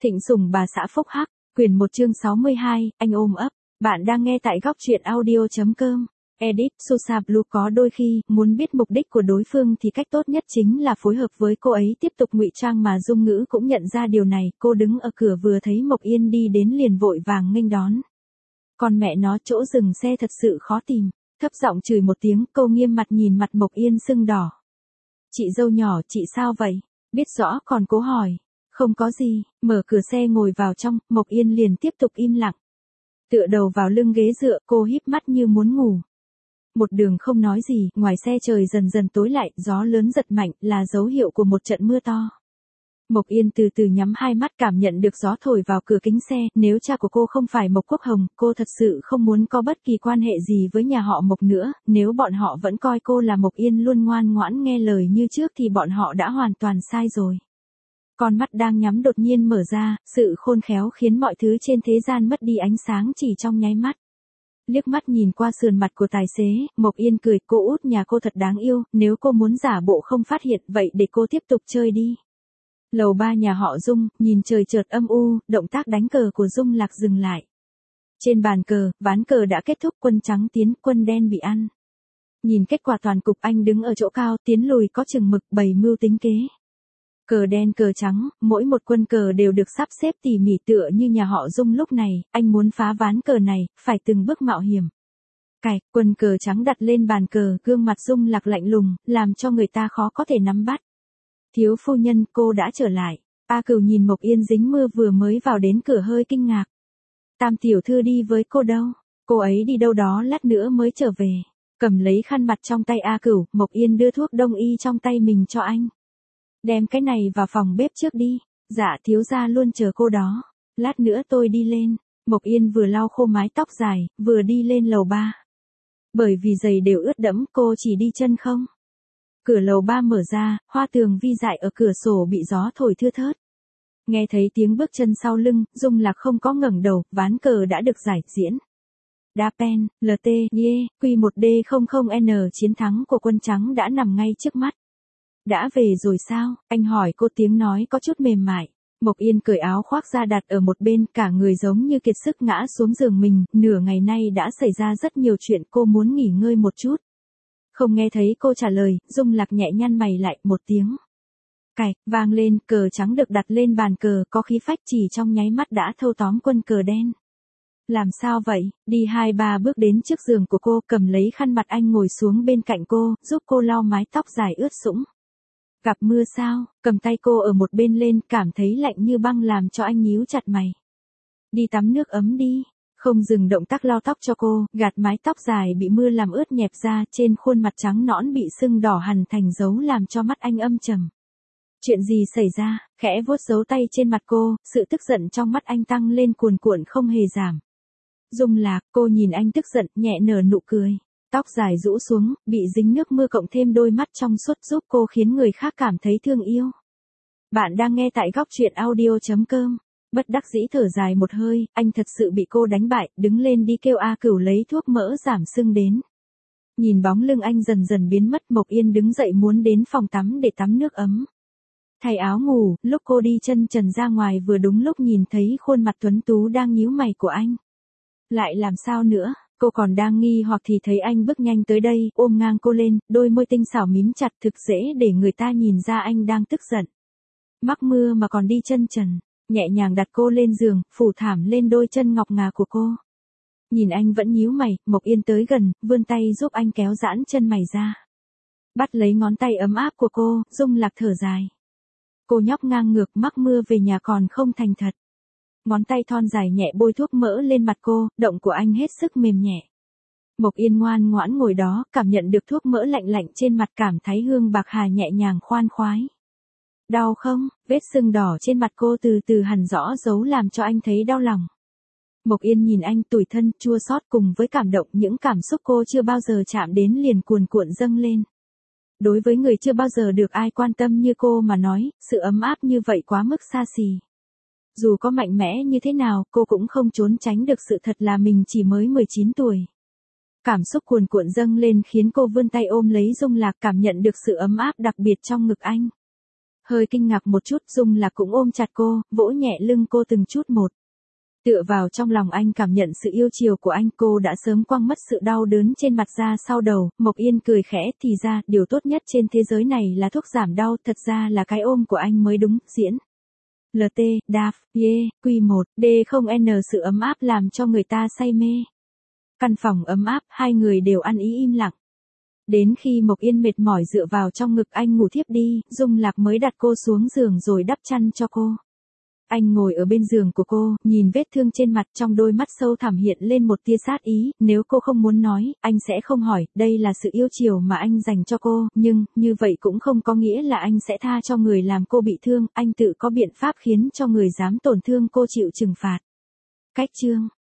Thịnh Sủng bà xã Phúc Hắc, quyển 1 chương 62, anh ôm ấp. Bạn đang nghe tại góc truyện audio.com. Edit, Sosa Blue có đôi khi, muốn biết mục đích của đối phương thì cách tốt nhất chính là phối hợp với cô ấy tiếp tục ngụy trang mà Dung Ngữ cũng nhận ra điều này, cô đứng ở cửa vừa thấy Mộc Yên đi đến liền vội vàng nghênh đón. Còn mẹ nó chỗ dừng xe thật sự khó tìm, thấp giọng chửi một tiếng, cô nghiêm mặt nhìn mặt Mộc Yên sưng đỏ. Chị dâu nhỏ, chị sao vậy? Biết rõ còn cố hỏi. Không có gì, mở cửa xe ngồi vào trong, Mộc Yên liền tiếp tục im lặng. Tựa đầu vào lưng ghế dựa, cô híp mắt như muốn ngủ. Một đường không nói gì, ngoài xe trời dần dần tối lại, gió lớn giật mạnh, là dấu hiệu của một trận mưa to. Mộc Yên từ từ nhắm hai mắt cảm nhận được gió thổi vào cửa kính xe, nếu cha của cô không phải Mộc Quốc Hồng, cô thật sự không muốn có bất kỳ quan hệ gì với nhà họ Mộc nữa, nếu bọn họ vẫn coi cô là Mộc Yên luôn ngoan ngoãn nghe lời như trước thì bọn họ đã hoàn toàn sai rồi. Con mắt đang nhắm đột nhiên mở ra, sự khôn khéo khiến mọi thứ trên thế gian mất đi ánh sáng chỉ trong nháy mắt. Liếc mắt nhìn qua sườn mặt của tài xế, Mộc Yên cười, cô út nhà cô thật đáng yêu, nếu cô muốn giả bộ không phát hiện vậy để cô tiếp tục chơi đi. Lầu 3 nhà họ Dung, nhìn trời chợt âm u, động tác đánh cờ của Dung Lạc dừng lại. Trên bàn cờ, ván cờ đã kết thúc, quân trắng tiến, quân đen bị ăn. Nhìn kết quả toàn cục, anh đứng ở chỗ cao, tiến lùi có chừng mực, bày mưu tính kế. Cờ đen cờ trắng, mỗi một quân cờ đều được sắp xếp tỉ mỉ tựa như nhà họ Dung lúc này, anh muốn phá ván cờ này, phải từng bước mạo hiểm. Cạch, quân cờ trắng đặt lên bàn cờ, gương mặt Dung Lạc lạnh lùng, làm cho người ta khó có thể nắm bắt. Thiếu phu nhân, cô đã trở lại. A Cửu nhìn Mộc Yên dính mưa vừa mới vào đến cửa hơi kinh ngạc. Tam tiểu thư đi với cô đâu? Cô ấy đi đâu đó lát nữa mới trở về. Cầm lấy khăn mặt trong tay A Cửu, Mộc Yên đưa thuốc đông y trong tay mình cho anh. Đem cái này vào phòng bếp trước đi. Dạ thiếu gia luôn chờ cô đó. Lát nữa tôi đi lên. Mộc Yên vừa lau khô mái tóc dài, vừa đi lên lầu 3. Bởi vì giày đều ướt đẫm, cô chỉ đi chân không. Cửa lầu 3 mở ra, hoa tường vi dại ở cửa sổ bị gió thổi thưa thớt. Nghe thấy tiếng bước chân sau lưng, Dung Lạc không có ngẩng đầu, ván cờ đã được giải diễn. Dapen, LT, Ye, Q1D00N chiến thắng của quân trắng đã nằm ngay trước mắt. Đã về rồi sao? Anh hỏi cô, tiếng nói có chút mềm mại. Mộc Yên cởi áo khoác ra đặt ở một bên, cả người giống như kiệt sức ngã xuống giường mình, nửa ngày nay đã xảy ra rất nhiều chuyện, cô muốn nghỉ ngơi một chút. Không nghe thấy cô trả lời, Dung Lạc nhẹ nhăn mày lại, một tiếng. Cạch, vang lên, cờ trắng được đặt lên bàn cờ, có khí phách chỉ trong nháy mắt đã thâu tóm quân cờ đen. Làm sao vậy? Đi 2-3 bước đến trước giường của cô, cầm lấy khăn mặt anh ngồi xuống bên cạnh cô, giúp cô lau mái tóc dài ướt sũng. Gặp mưa sao? Cầm tay cô ở một bên lên, cảm thấy lạnh như băng làm cho anh nhíu chặt mày. Đi tắm nước ấm đi. Không dừng động tác lau tóc cho cô, gạt mái tóc dài bị mưa làm ướt nhẹp ra, trên khuôn mặt trắng nõn bị sưng đỏ hằn thành dấu làm cho mắt anh âm trầm. Chuyện gì xảy ra? Khẽ vuốt dấu tay trên mặt cô, sự tức giận trong mắt anh tăng lên cuồn cuộn không hề giảm. Dung Lạc, cô nhìn anh tức giận, nhẹ nở nụ cười. Tóc dài rũ xuống, bị dính nước mưa cộng thêm đôi mắt trong suốt giúp cô khiến người khác cảm thấy thương yêu. Bạn đang nghe tại góc truyện audio.com. Bất đắc dĩ thở dài một hơi, anh thật sự bị cô đánh bại, đứng lên đi kêu A Cửu lấy thuốc mỡ giảm sưng đến. Nhìn bóng lưng anh dần dần biến mất, Mộc Yên đứng dậy muốn đến phòng tắm để tắm nước ấm. Thay áo ngủ, lúc cô đi chân trần ra ngoài vừa đúng lúc nhìn thấy khuôn mặt tuấn tú đang nhíu mày của anh. Lại làm sao nữa, cô còn đang nghi hoặc thì thấy anh bước nhanh tới đây, ôm ngang cô lên, đôi môi tinh xảo mím chặt thực dễ để người ta nhìn ra anh đang tức giận. Mắc mưa mà còn đi chân trần. Nhẹ nhàng đặt cô lên giường, phủ thảm lên đôi chân ngọc ngà của cô. Nhìn anh vẫn nhíu mày, Mộc Yên tới gần, vươn tay giúp anh kéo giãn chân mày ra. Bắt lấy ngón tay ấm áp của cô, Dung Lạc thở dài. Cô nhóc ngang ngược, mắc mưa về nhà còn không thành thật. Ngón tay thon dài nhẹ bôi thuốc mỡ lên mặt cô, động của anh hết sức mềm nhẹ. Mộc Yên ngoan ngoãn ngồi đó, cảm nhận được thuốc mỡ lạnh lạnh trên mặt, cảm thấy hương bạc hà nhẹ nhàng khoan khoái. Đau không? Vết sưng đỏ trên mặt cô từ từ hằn rõ dấu làm cho anh thấy đau lòng. Mộc Yên nhìn anh tủi thân, chua xót cùng với cảm động, những cảm xúc cô chưa bao giờ chạm đến liền cuồn cuộn dâng lên. Đối với người chưa bao giờ được ai quan tâm như cô mà nói, sự ấm áp như vậy quá mức xa xỉ. Dù có mạnh mẽ như thế nào, cô cũng không trốn tránh được sự thật là mình chỉ mới 19 tuổi. Cảm xúc cuồn cuộn dâng lên khiến cô vươn tay ôm lấy Dung Lạc, cảm nhận được sự ấm áp đặc biệt trong ngực anh. Hơi kinh ngạc một chút, Dung Lạc cũng ôm chặt cô, vỗ nhẹ lưng cô từng chút một. Tựa vào trong lòng anh cảm nhận sự yêu chiều của anh, cô đã sớm quăng mất sự đau đớn trên mặt ra sau đầu. Mộc Yên cười khẽ, thì ra, điều tốt nhất trên thế giới này là thuốc giảm đau, thật ra là cái ôm của anh mới đúng, diễn. LT, DAF, YE, Q1, D0N. Sự ấm áp làm cho người ta say mê. Căn phòng ấm áp, hai người đều ăn ý im lặng. Đến khi Mộc Yên mệt mỏi dựa vào trong ngực anh ngủ thiếp đi, Dung Lạc mới đặt cô xuống giường rồi đắp chăn cho cô. Anh ngồi ở bên giường của cô, nhìn vết thương trên mặt, trong đôi mắt sâu thẳm hiện lên một tia sát ý. Nếu cô không muốn nói, anh sẽ không hỏi, đây là sự yêu chiều mà anh dành cho cô, nhưng, như vậy cũng không có nghĩa là anh sẽ tha cho người làm cô bị thương, anh tự có biện pháp khiến cho người dám tổn thương cô chịu trừng phạt. Cách chương